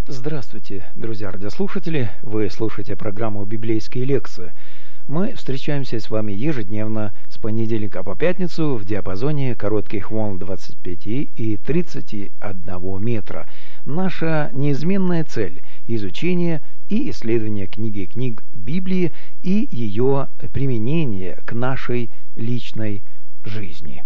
Здравствуйте, друзья радиослушатели! Вы слушаете программу «Библейские лекции». Мы встречаемся с вами ежедневно с понедельника по пятницу в диапазоне коротких волн 25 и 31 метра. Наша неизменная цель – изучение и исследование книг Библии и ее применение к нашей личной жизни.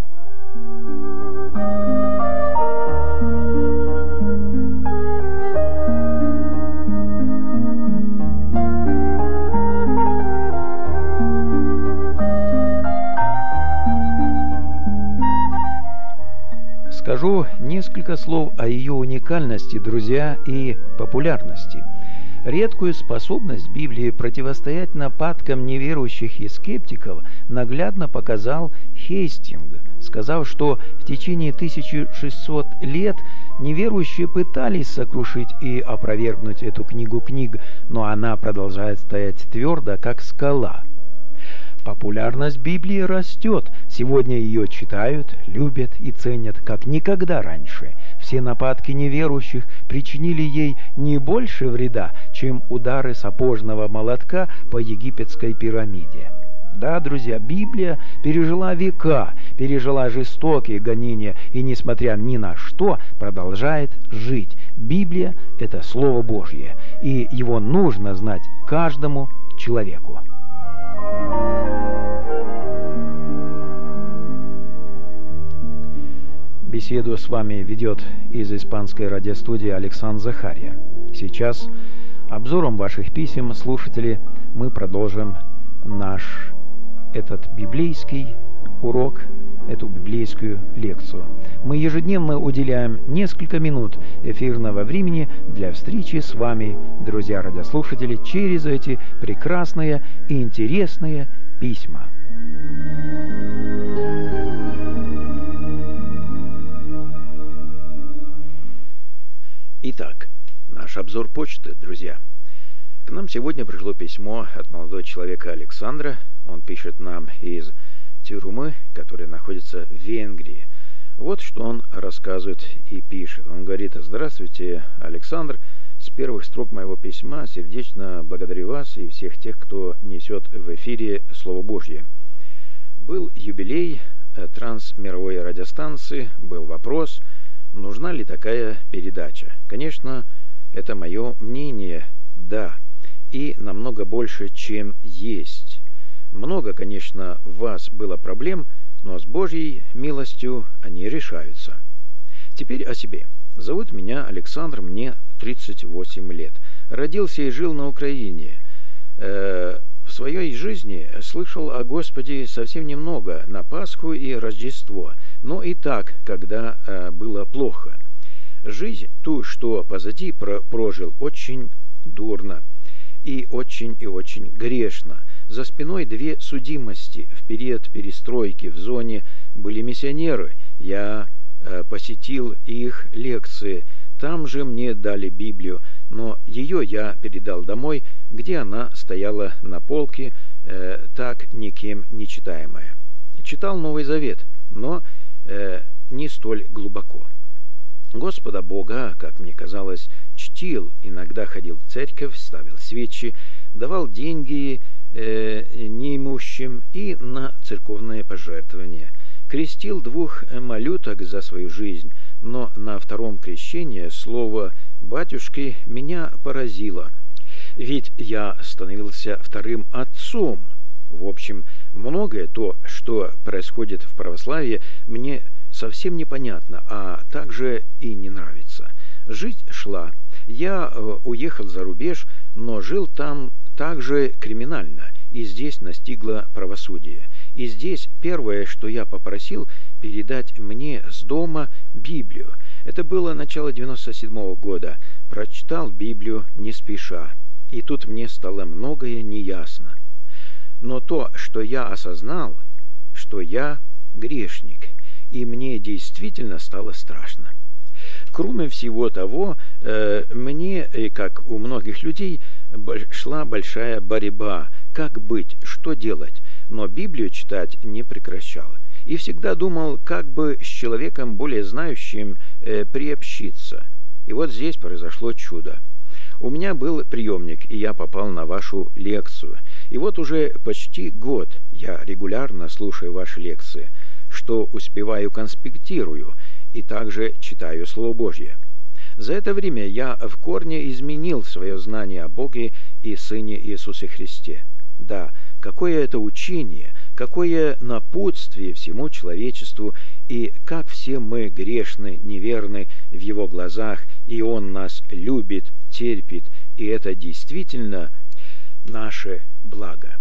Скажу несколько слов о ее уникальности, друзья, и популярности. Редкую способность Библии противостоять нападкам неверующих и скептиков наглядно показал Хейстинг, сказав, что в течение 1600 лет неверующие пытались сокрушить и опровергнуть эту книгу книг, но она продолжает стоять твердо, как скала. Популярность Библии растет. Сегодня ее читают, любят и ценят, как никогда раньше. Все нападки неверующих причинили ей не больше вреда, чем удары сапожного молотка по египетской пирамиде. Да, друзья, Библия пережила века, пережила жестокие гонения и, несмотря ни на что, продолжает жить. Библия – это Слово Божье, и его нужно знать каждому человеку. Беседу с вами ведет из испанской радиостудии Александр Захария. Сейчас обзором ваших писем, слушатели, мы продолжим этот библейский урок, эту библейскую лекцию. Мы ежедневно уделяем несколько минут эфирного времени для встречи с вами, друзья радиослушатели, через эти прекрасные и интересные письма. Итак, наш обзор почты, друзья. К нам сегодня пришло письмо от молодого человека Александра. Он пишет нам из Тюрмы, которая находится в Венгрии. Вот что он рассказывает и пишет. Он говорит: «Здравствуйте, Александр. С первых строк моего письма сердечно благодарю вас и всех тех, кто несет в эфире Слово Божье. Был юбилей трансмировой радиостанции, был вопрос, нужна ли такая передача. Конечно, это мое мнение, да, и намного больше, чем есть. Много, конечно, у вас было проблем, но с Божьей милостью они решаются. Теперь о себе. Зовут меня Александр, мне 38 лет. Родился и жил на Украине. В своей жизни слышал о Господе совсем немного на Пасху и Рождество, но и так, когда было плохо. Жизнь ту, что позади, прожил очень дурно и очень грешно. За спиной две судимости. В период перестройки в зоне были миссионеры. Я посетил их лекции. Там же мне дали Библию, но ее я передал домой, где она стояла на полке, так никем не читаемая. Читал Новый Завет, но не столь глубоко. Господа Бога, как мне казалось, чтил, иногда ходил в церковь, ставил свечи, давал деньги неимущим и на церковные пожертвования. Крестил 2 малюток за свою жизнь, но на втором крещении слово «батюшки» меня поразило, ведь я становился вторым отцом. В общем, многое то, что происходит в православии, мне совсем непонятно, а также и не нравится. Жизнь шла. Я уехал за рубеж, но жил там также криминально, и здесь настигло правосудие. И здесь первое, что я попросил, передать мне с дома Библию. Это было начало 97-го года. Прочитал Библию не спеша, и тут мне стало многое неясно. Но то, что я осознал, что я грешник, и мне действительно стало страшно. Кроме всего того, мне, как у многих людей, шла большая борьба, как быть, что делать, но Библию читать не прекращал. И всегда думал, как бы с человеком более знающим приобщиться. И вот здесь произошло чудо. У меня был приемник, и я попал на вашу лекцию. И вот уже почти год я регулярно слушаю ваши лекции, что успеваю конспектирую, и также читаю Слово Божье. За это время я в корне изменил свое знание о Боге и Сыне Иисусе Христе. Да, какое это учение, какое напутствие всему человечеству, и как все мы грешны, неверны в Его глазах, и Он нас любит, терпит, и это действительно наше благо.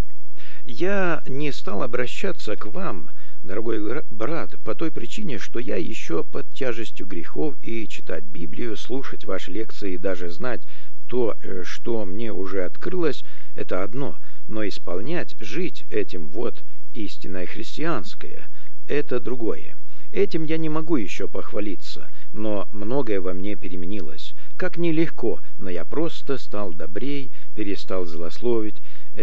Я не стал обращаться к вам, дорогой брат, по той причине, что я еще под тяжестью грехов, и читать Библию, слушать ваши лекции и даже знать то, что мне уже открылось, это одно, но исполнять, жить этим вот истинное христианское, это другое. Этим я не могу еще похвалиться, но многое во мне переменилось. Как нелегко, но я просто стал добрей, перестал злословить,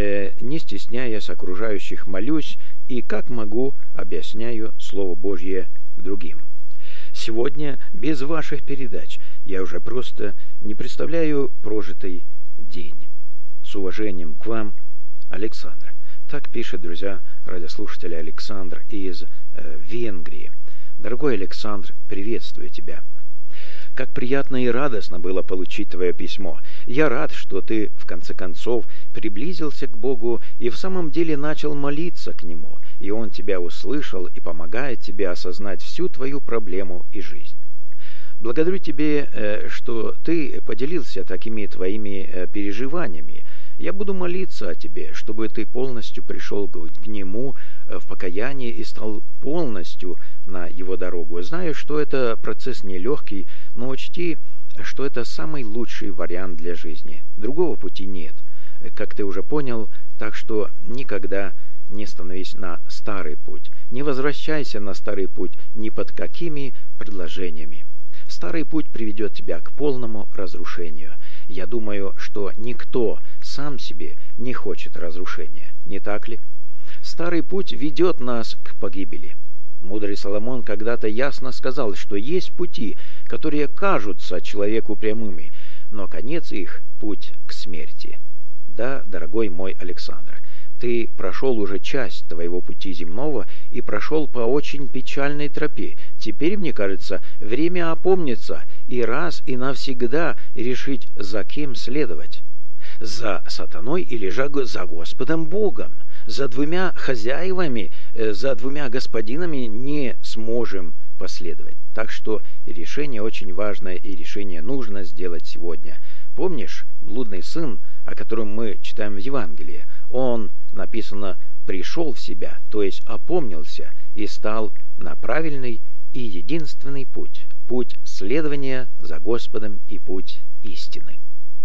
не стесняясь окружающих, молюсь, и как могу, объясняю Слово Божье другим. Сегодня, без ваших передач, я уже просто не представляю прожитый день. С уважением к вам, Александр. Так пишет, друзья, радиослушатели, Александр из Венгрии. Дорогой Александр, приветствую тебя. Как приятно и радостно было получить твое письмо. Я рад, что ты, в конце концов, приблизился к Богу и в самом деле начал молиться к Нему, и Он тебя услышал и помогает тебе осознать всю твою проблему и жизнь. Благодарю тебе, что ты поделился такими твоими переживаниями. Я буду молиться о тебе, чтобы ты полностью пришел к Нему в покаянии и стал полностью на Его дорогу. Знаю, что это процесс нелегкий, но учти, что это самый лучший вариант для жизни. Другого пути нет, как ты уже понял, так что никогда не становись на старый путь. Не возвращайся на старый путь ни под какими предложениями. Старый путь приведет тебя к полному разрушению. Я думаю, что никто сам себе не хочет разрушения, не так ли? Старый путь ведет нас к погибели. Мудрый Соломон когда-то ясно сказал, что есть пути, которые кажутся человеку прямыми, но конец их – путь к смерти. Да, дорогой мой Александр, ты прошел уже часть твоего пути земного и прошел по очень печальной тропе. Теперь, мне кажется, время опомниться и раз и навсегда решить, за кем следовать. За сатаной или же за Господом Богом. За двумя хозяевами, за двумя господинами не сможем последовать. Так что решение очень важное, и решение нужно сделать сегодня. Помнишь, блудный сын, о котором мы читаем в Евангелии, он, написано, пришел в себя, то есть опомнился и стал на правильный и единственный путь. Путь следования за Господом и путь истины.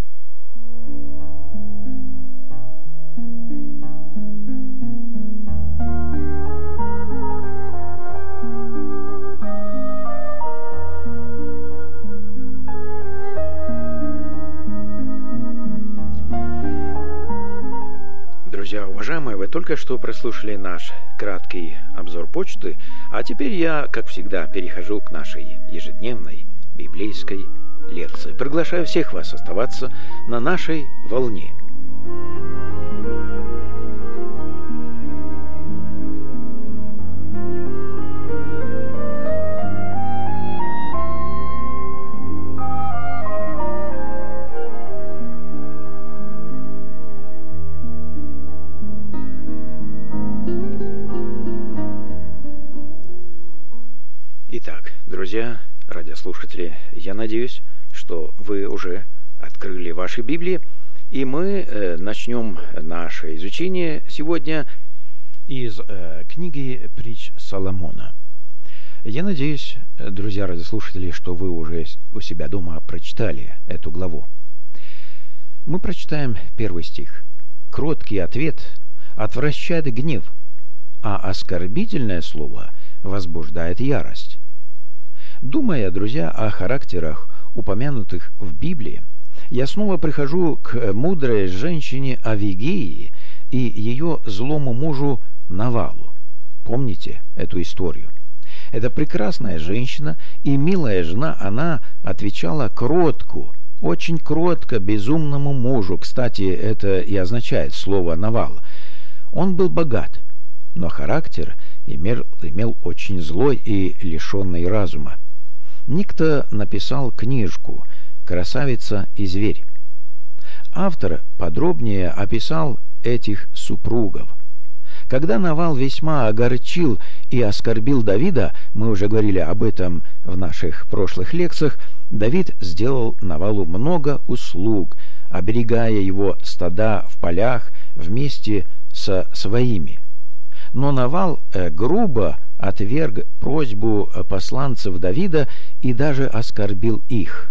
Друзья, уважаемые, вы только что прослушали наш краткий обзор почты, а теперь я, как всегда, перехожу к нашей ежедневной библейской лекции. Приглашаю всех вас оставаться на нашей волне. Итак, друзья, радиослушатели, я надеюсь, что вы уже открыли ваши Библии, и мы начнем наше изучение сегодня из книги «Притч Соломона». Я надеюсь, друзья радиослушатели, что вы уже у себя дома прочитали эту главу. Мы прочитаем первый стих. «Кроткий ответ отвращает гнев, а оскорбительное слово возбуждает ярость». Думая, друзья, о характерах, упомянутых в Библии, я снова прихожу к мудрой женщине Авигеи и ее злому мужу Навалу. Помните эту историю? Эта прекрасная женщина и милая жена, она отвечала кротко, очень кротко безумному мужу. Кстати, это и означает слово «навал». Он был богат, но характер имел очень злой и лишенный разума. Никто написал книжку «Красавица и зверь». Автор подробнее описал этих супругов. Когда Навал весьма огорчил и оскорбил Давида, мы уже говорили об этом в наших прошлых лекциях, Давид сделал Навалу много услуг, оберегая его стада в полях вместе со своими. Но Навал грубо отверг просьбу посланцев Давида и даже оскорбил их.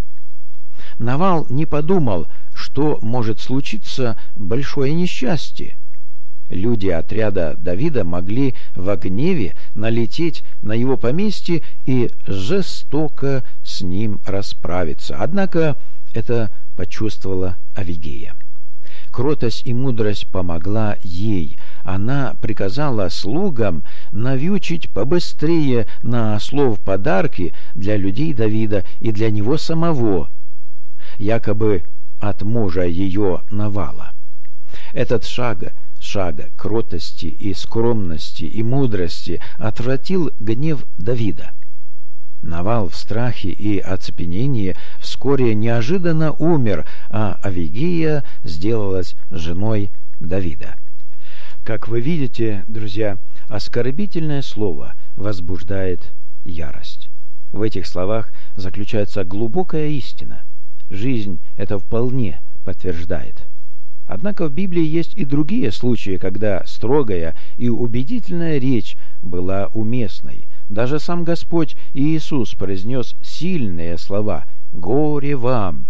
Навал не подумал, что может случиться большое несчастье. Люди отряда Давида могли в гневе налететь на его поместье и жестоко с ним расправиться. Однако это почувствовала Авигея. Кротость и мудрость помогла ей. Она приказала слугам навьючить побыстрее на ослов подарки для людей Давида и для него самого, якобы от мужа ее Навала. Этот шаг кротости и скромности и мудрости отвратил гнев Давида. Навал в страхе и оцепенении вскоре неожиданно умер, а Авигея сделалась женой Давида. Как вы видите, друзья, оскорбительное слово возбуждает ярость. В этих словах заключается глубокая истина. Жизнь это вполне подтверждает. Однако в Библии есть и другие случаи, когда строгая и убедительная речь была уместной. Даже сам Господь Иисус произнес сильные слова горе вам,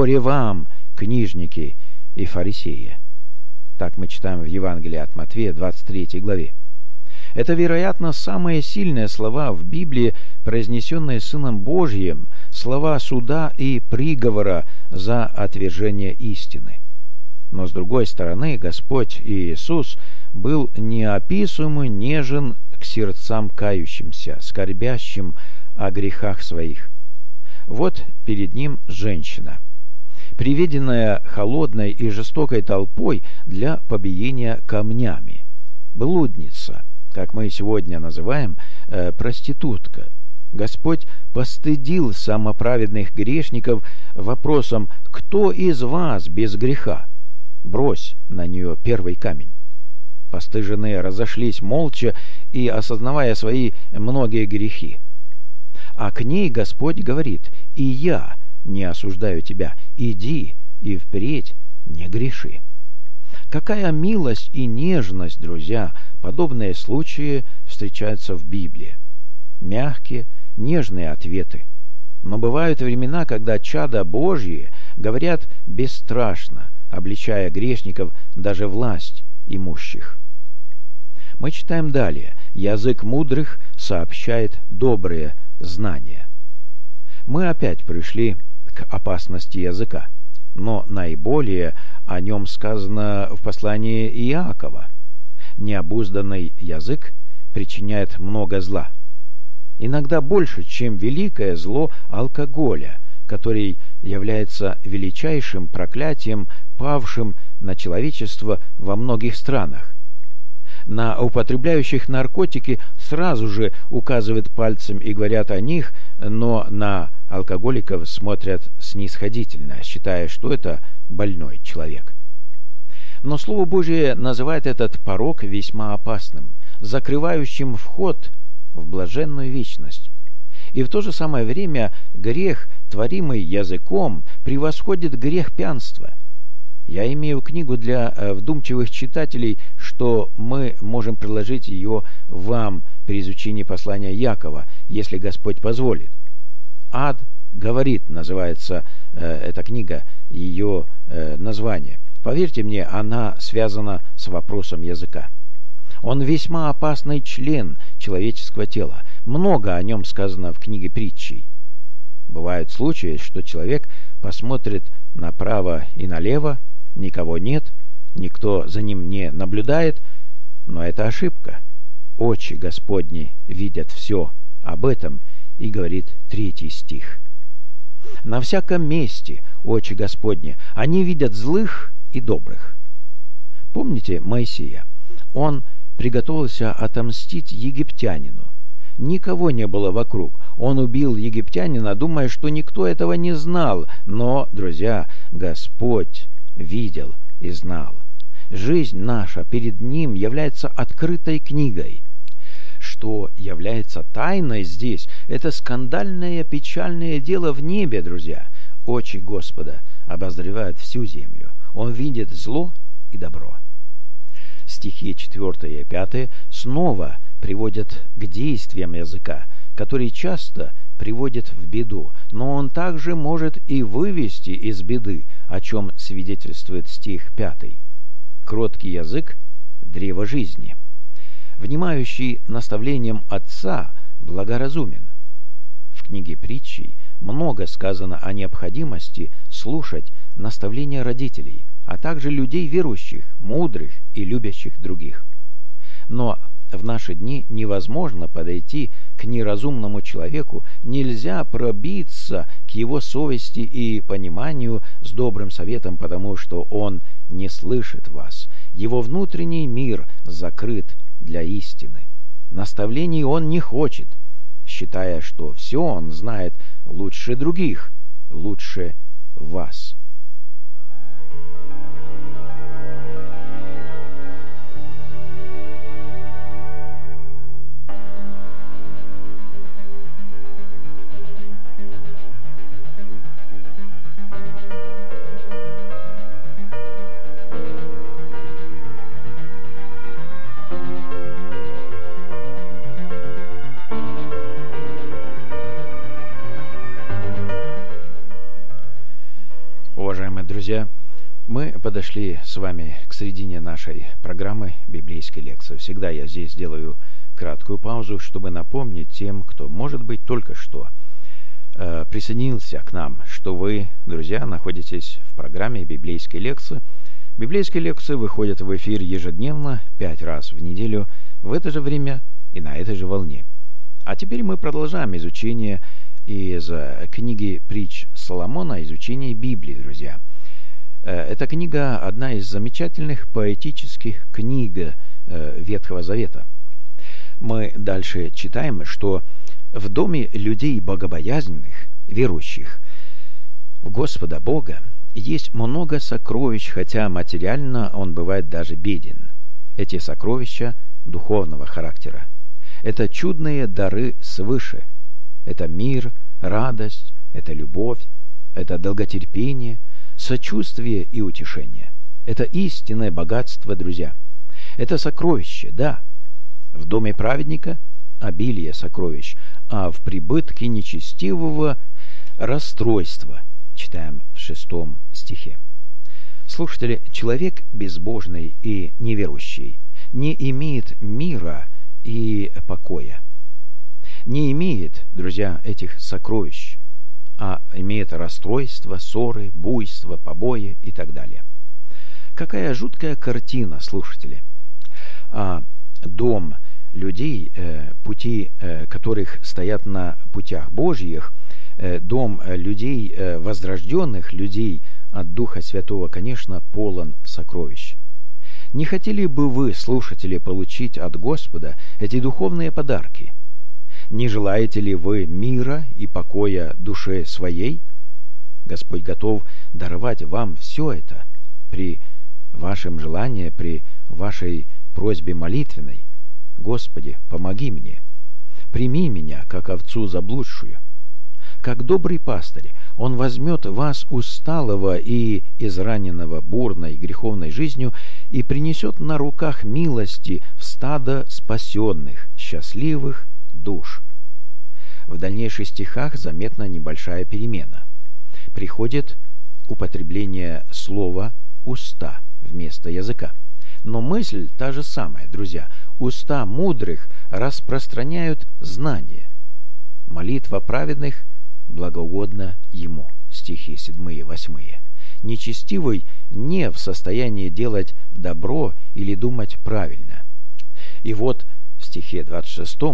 книжники и фарисеи». Так мы читаем в Евангелии от Матфея, 23 главе. Это, вероятно, самые сильные слова в Библии, произнесенные Сыном Божьим, слова суда и приговора за отвержение истины. Но, с другой стороны, Господь Иисус был неописуемо нежен к сердцам кающимся, скорбящим о грехах своих. Вот перед ним женщина, приведенная холодной и жестокой толпой для побиения камнями, блудница, как мы сегодня называем, проститутка. Господь постыдил самоправедных грешников вопросом «Кто из вас без греха? Брось на нее первый камень». Постыженные разошлись молча и осознавая свои многие грехи. А к ней Господь говорит: «И я не осуждаю тебя, иди и впредь не греши». Какая милость и нежность, друзья! Подобные случаи встречаются в Библии. Мягкие, нежные ответы. Но бывают времена, когда чада Божьи говорят бесстрашно, обличая грешников, даже власть имущих. Мы читаем далее: «Язык мудрых сообщает добрые знания». Мы опять пришли к опасности языка, но наиболее о нем сказано в послании Иакова. Необузданный язык причиняет много зла. Иногда больше, чем великое зло алкоголя, который является величайшим проклятием, павшим на человечество во многих странах. На употребляющих наркотики сразу же указывают пальцем и говорят о них, но на алкоголиков смотрят снисходительно, считая, что это больной человек. Но Слово Божие называет этот порок весьма опасным, закрывающим вход в блаженную вечность. И в то же самое время грех, творимый языком, превосходит грех пьянства. Я имею книгу для вдумчивых читателей, что мы можем приложить ее вам при изучении послания Якова, если Господь позволит. «Ад говорит», называется эта книга, ее название. Поверьте мне, она связана с вопросом языка. Он весьма опасный член человеческого тела. Много о нем сказано в книге Притчей. Бывают случаи, что человек посмотрит направо и налево, никого нет, никто за ним не наблюдает, но это ошибка. Очи Господни видят все, Об этом и говорит 3 стих. «На всяком месте, очи Господни, они видят злых и добрых». Помните Моисея? Он приготовился отомстить египтянину. Никого не было вокруг. Он убил египтянина, думая, что никто этого не знал. Но, друзья, Господь видел и знал. Жизнь наша перед Ним является открытой книгой. Что является тайной здесь, это скандальное печальное дело в небе, друзья. Очи Господа обозревают всю землю. Он видит зло и добро. Стихи 4 и 5 снова приводят к действиям языка, который часто приводит в беду, но он также может и вывести из беды, о чем свидетельствует стих 5. Кроткий язык – древо жизни. Внимающий наставлениям отца благоразумен. В книге притчей много сказано о необходимости слушать наставления родителей, а также людей верующих, мудрых и любящих других. Но в наши дни невозможно подойти к неразумному человеку, нельзя пробиться к его совести и пониманию с добрым советом, потому что он не слышит вас. Его внутренний мир закрыт для истины. Наставлений он не хочет, считая, что все он знает лучше других, лучше вас. Уважаемые друзья, мы подошли с вами к середине нашей программы библейской лекции. Всегда я здесь делаю краткую паузу, чтобы напомнить тем, кто, может быть, только что присоединился к нам, что вы, друзья, находитесь в программе библейской лекции. Библейские лекции выходят в эфир ежедневно, 5 раз в неделю, в это же время и на этой же волне. А теперь мы продолжаем изучение из книги «Притч Соломона», изучение Библии, друзья. Эта книга – одна из замечательных поэтических книг Ветхого Завета. Мы дальше читаем, что в доме людей богобоязненных, верующих в Господа Бога, есть много сокровищ, хотя материально он бывает даже беден. Эти сокровища духовного характера. Это чудные дары свыше. Это мир, радость, это любовь, это долготерпение, сочувствие и утешение. Это истинное богатство, друзья. Это сокровище, да. В доме праведника обилие сокровищ, а в прибытке нечестивого расстройство. Читаем в 6 стихе. Слушатели, человек безбожный и неверующий не имеет мира и покоя. Не имеет, друзья, этих сокровищ, а имеет расстройство, ссоры, буйство, побои и так далее. Какая жуткая картина, слушатели. Дом людей, пути которых стоят на путях Божьих, дом людей, возрожденных людей от Духа Святого, конечно, полон сокровищ. Не хотели бы вы, слушатели, получить от Господа эти духовные подарки? Не желаете ли вы мира и покоя душе своей? Господь готов даровать вам все это при вашем желании, при вашей просьбе молитвенной. Господи, помоги мне. Прими меня, как овцу заблудшую. Как добрый пастырь, Он возьмет вас усталого и израненного бурной греховной жизнью и принесет на руках милости в стадо спасенных, счастливых душ. В дальнейших стихах заметна небольшая перемена. Приходит употребление слова «уста» вместо языка. Но мысль та же самая, друзья. Уста мудрых распространяют знание. Молитва праведных благоугодна ему. Стихи 7 и 8. Нечестивый не в состоянии делать добро или думать правильно. И вот в стихе 26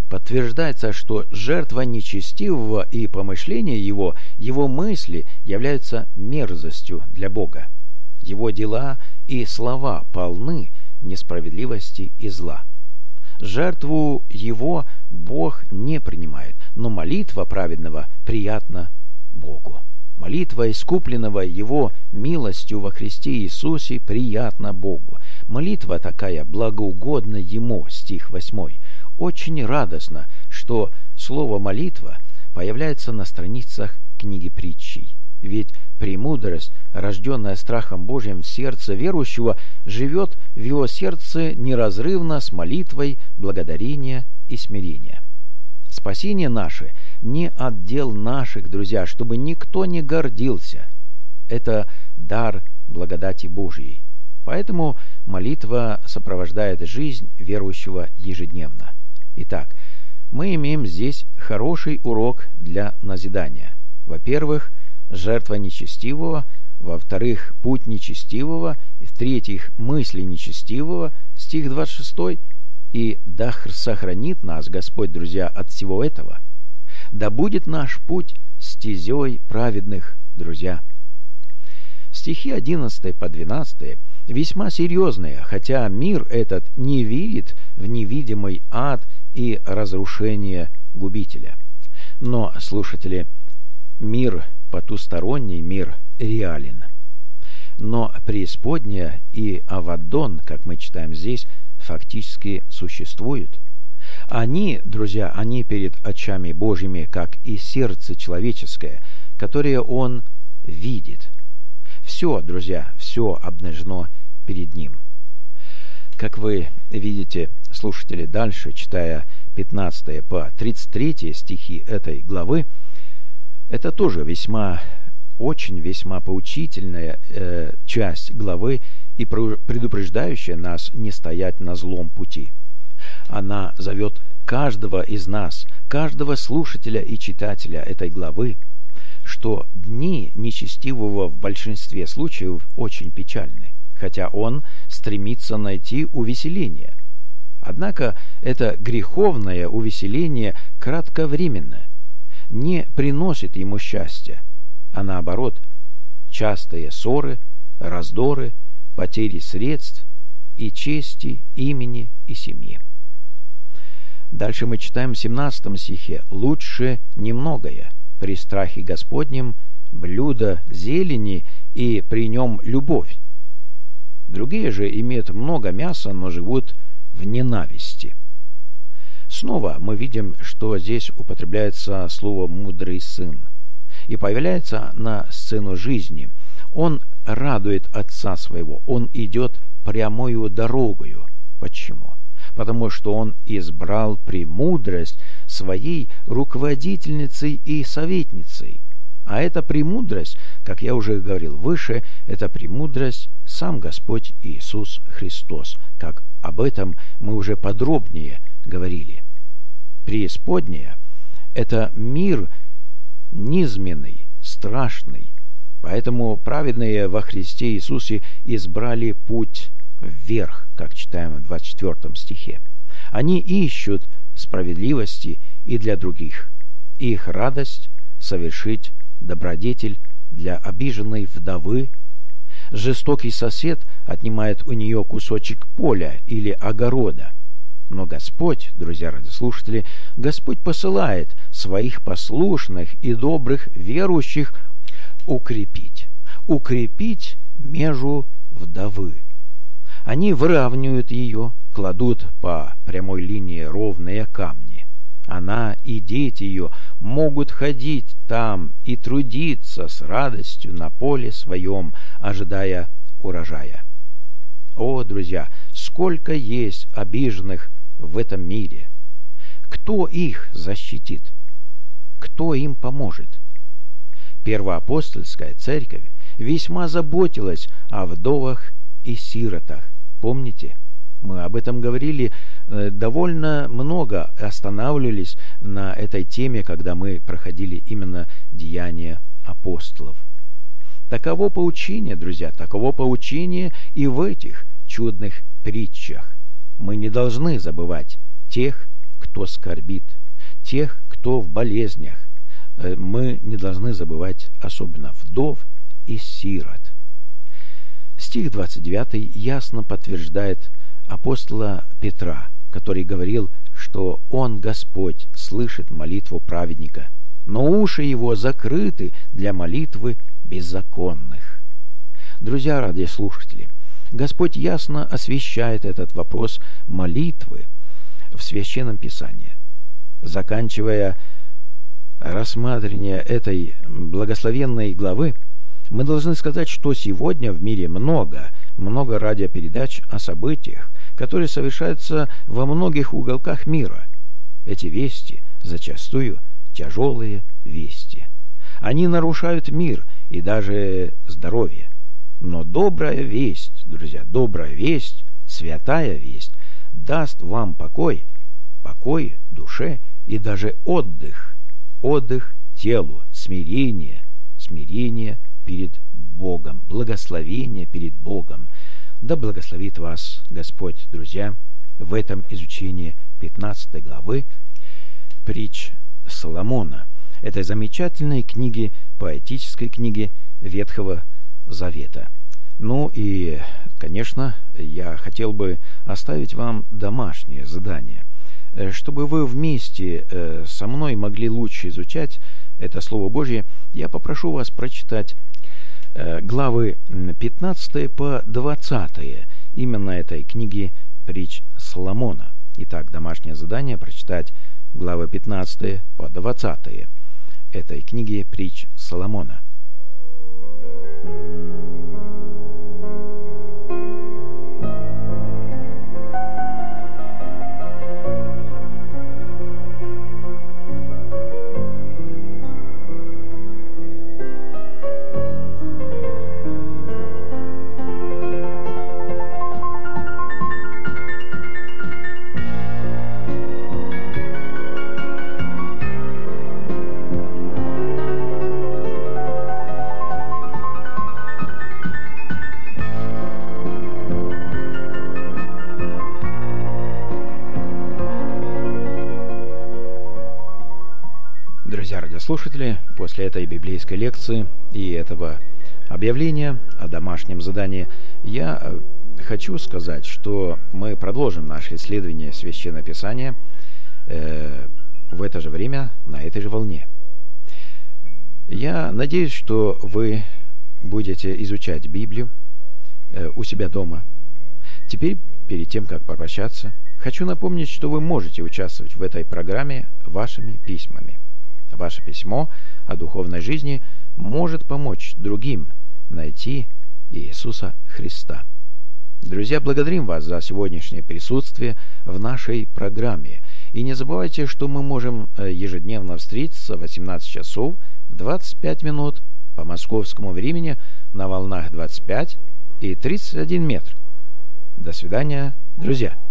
подтверждается, что жертва нечестивого и помышления его мысли являются мерзостью для Бога. Его дела и слова полны несправедливости и зла. Жертву его Бог не принимает, но молитва праведного приятна Богу. Молитва искупленного Его милостью во Христе Иисусе приятна Богу. Молитва такая благоугодна Ему, стих 8. Очень радостно, что слово «молитва» появляется на страницах книги Притчей. Ведь премудрость, рожденная страхом Божьим в сердце верующего, живет в его сердце неразрывно с молитвой благодарения и смирения. Спасение наше не отдел наших, друзья, чтобы никто не гордился. Это дар благодати Божьей. Поэтому молитва сопровождает жизнь верующего ежедневно. Итак, мы имеем здесь хороший урок для назидания. Во-первых, жертва нечестивого, во-вторых, путь нечестивого, и в-третьих, мысли нечестивого, стих 26, и да сохранит нас Господь, друзья, от всего этого. Да будет наш путь стезей праведных, друзья. Стихи 11 по 12 весьма серьезные, хотя мир этот не верит в невидимый ад и разрушение губителя. Но, слушатели, мир, потусторонний мир, реален. Но преисподняя и Авадон, как мы читаем здесь, фактически существуют. Они, друзья, они перед очами Божьими, как и сердце человеческое, которое Он видит. Все, друзья, все обнажено перед Ним. Как вы видите, слушатели, дальше, читая 15 по 33 стихи этой главы, это тоже весьма поучительная часть главы и предупреждающая нас не стоять на злом пути. Она зовет каждого из нас, каждого слушателя и читателя этой главы, что дни нечестивого в большинстве случаев очень печальны, хотя он стремится найти увеселение. Однако это греховное увеселение кратковременное, не приносит ему счастья, а наоборот, частые ссоры, раздоры, потери средств и чести, имени и семьи. Дальше мы читаем в 17 стихе: «Лучше немногое, при страхе Господнем блюдо зелени, и при нем любовь. Другие же имеют много мяса, но живут в ненависти». Снова мы видим, что здесь употребляется слово «мудрый сын» и появляется на сцену жизни. Он радует отца своего, он идет прямою дорогою. Почему? Потому что он избрал премудрость своей руководительницей и советницей. А эта премудрость, как я уже говорил выше, это премудрость сам Господь Иисус Христос, как об этом мы уже подробнее говорили. Преисподняя – это мир низменный, страшный, поэтому праведные во Христе Иисусе избрали путь вверх, как читаем в 24 стихе. Они ищут справедливости и для других. Их радость – совершить добродетель для обиженной вдовы. Жестокий сосед отнимает у нее кусочек поля или огорода. Но Господь, друзья радиослушатели, Господь посылает своих послушных и добрых верующих укрепить межу вдовы. Они выравнивают ее, кладут по прямой линии ровные камни. Она и дети ее могут ходить там и трудиться с радостью на поле своем, ожидая урожая. О, друзья, сколько есть обиженных в этом мире! Кто их защитит? Кто им поможет? Первоапостольская церковь весьма заботилась о вдовах и сиротах. Помните? Мы об этом говорили довольно много, останавливались на этой теме, когда мы проходили именно деяния апостолов. Таково поучение, друзья, таково поучение и в этих чудных притчах. Мы не должны забывать тех, кто скорбит, тех, кто в болезнях. Мы не должны забывать особенно вдов и сирот. Стих 29 ясно подтверждает апостола Петра, который говорил, что Он, Господь, слышит молитву праведника, но уши Его закрыты для молитвы беззаконных. Друзья, радиослушатели, Господь ясно освещает этот вопрос молитвы в Священном Писании. Заканчивая рассматривание этой благословенной главы, мы должны сказать, что сегодня в мире много радиопередач о событиях, которые совершаются во многих уголках мира. Эти вести зачастую тяжелые вести. Они нарушают мир и даже здоровье. Но добрая весть, друзья, добрая весть, святая весть, даст вам покой душе и даже отдых телу, смирение перед Богом, благословение перед Богом. Да благословит вас Господь, друзья, в этом изучении 15 главы притч Соломона, этой замечательной книги, поэтической книги Ветхого Завета. Ну и, конечно, я хотел бы оставить вам домашнее задание, чтобы вы вместе со мной могли лучше изучать это Слово Божье. Я попрошу вас прочитать главы 15 по 20 именно этой книги притч Соломона. Итак, домашнее задание — прочитать главы 15 по 20 этой книги притч Соломона. Друзья радиослушатели, после этой библейской лекции и этого объявления о домашнем задании я хочу сказать, что мы продолжим наше исследование Священного Писания в это же время, на этой же волне. Я надеюсь, что вы будете изучать Библию у себя дома. Теперь, перед тем, как попрощаться, хочу напомнить, что вы можете участвовать в этой программе вашими письмами. Ваше письмо о духовной жизни может помочь другим найти Иисуса Христа. Друзья, благодарим вас за сегодняшнее присутствие в нашей программе. И не забывайте, что мы можем ежедневно встретиться в 18 часов 25 минут по московскому времени на волнах 25 и 31 метр. До свидания, друзья!